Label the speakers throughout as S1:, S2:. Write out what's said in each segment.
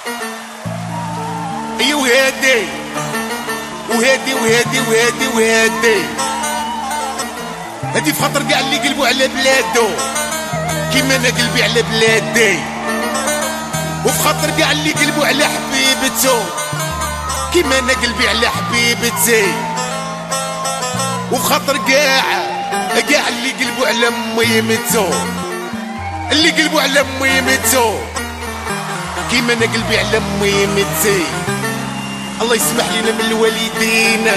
S1: ايوا وهادي وهادي وهادي وهادي وهادي هادي فخاطر كاع اللي قلبوا على بلادو كيما انا قلبي على بلادي، وفخاطر كاع اللي قلبوا على حبيبتو كيما انا قلبي على حبيبتي، وفخاطر كاع اللي قلبوا على ميمتو اللي قلبوا على ميمتو كيما انا قلبي على ميمتي. الله يسمح لنا من الوالدين،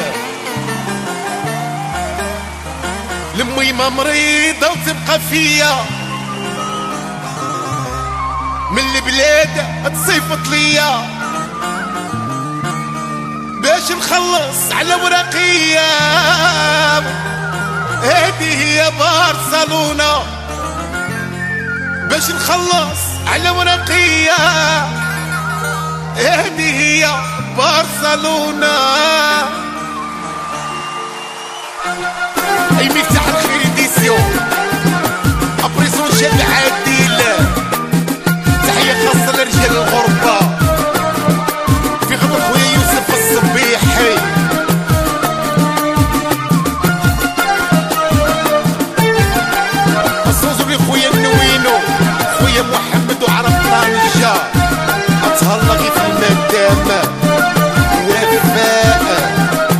S1: لميمة مريضة وتبقى فيا من البلاد تصيفط ليا باش نخلص على ورقية. هذه هي برشلونة باش نخلص على ورقية. هذه هي برشلونة. اي مفتاح الخير ديسيون ابريسون شاب عادل. تحية خاصة لرجال الغربة في غضب خويا يوسف الصبيحي. الصوزو بي خويا النوينو خويا محمد وعرب طنجة. اتهلا غي في المدامة وفاء.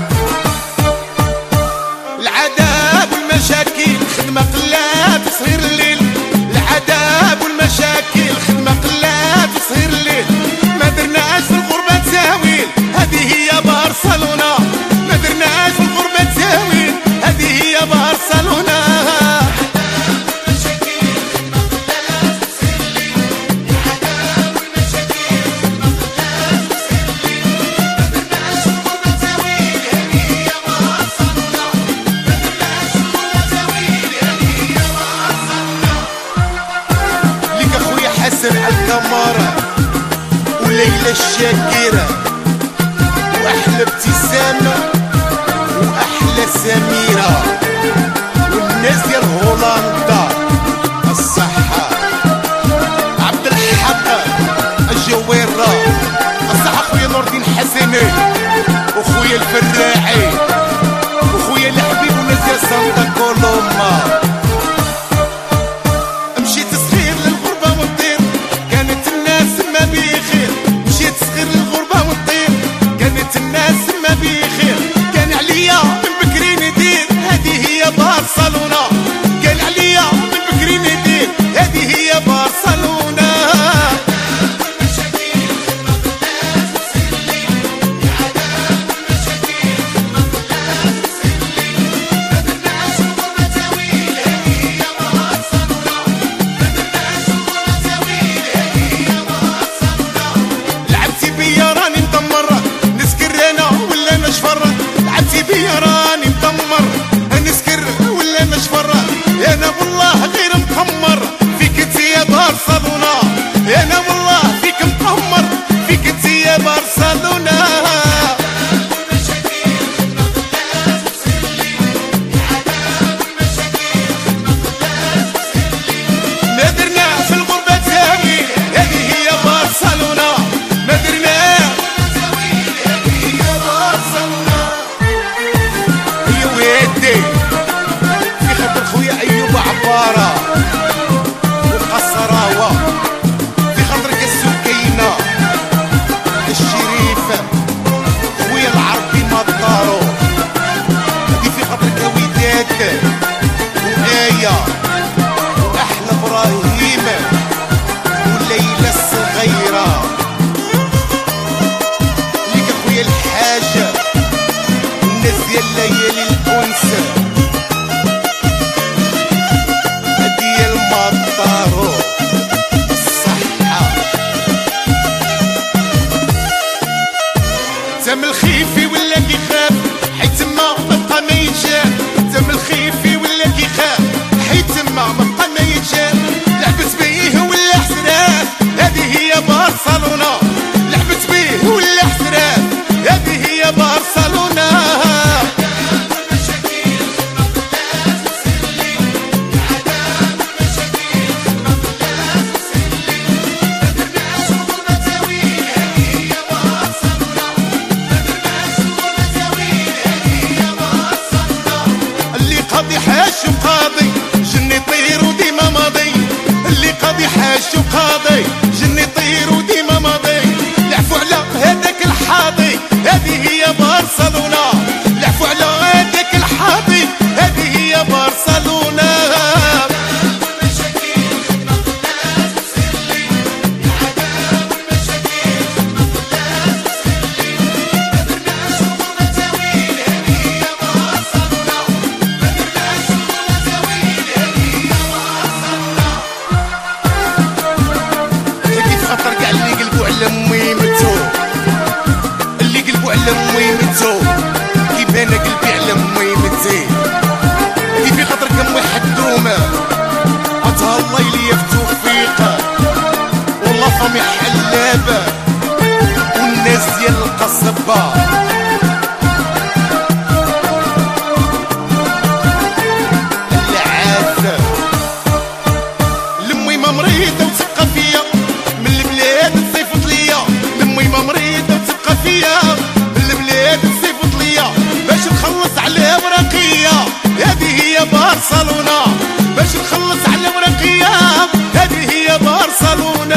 S1: العذاب والمشاكل خدمة قلات وصهير الليل. العذاب والمشاكل خدمة قلات وصهير الليل. ما درناش في الغربة تساويل. هذه هي برشلونة. ما درناش في الغربة تساويل. هذه هي برشلونة. حسن الكمارة وليلى الشاكرة وأحلى ابتسامة وأحلى سميرة والناس ديال هولندا الصحة. عبد الحق الجويرة الصحة. خويا نور الدين حسني وخويا الفراعي وخويا الحبيب وناس ديال سانتا كولوما. برشلونة قال عليا شو قاضي جني طير وديما ماضي لعفو على هذاك الحاضي هذه هي برشلونة لعفو على هذاك الحاضي هذه هي برشلونة لمي متو كيف انا قلبي على امي متزين كيفي خاطرك امي حدومه عطاها الله ليا في توفيقه والله فامي حلابه والناس ديال القصبه العافه لمي ما مريضه وتبقى فيا من البلاد تصيفط ليا لمي ما مريضه وتبقى فيا باش نخلص على ورقية هذه هي برشلونة باش نخلص على ورقية هذه هي برشلونة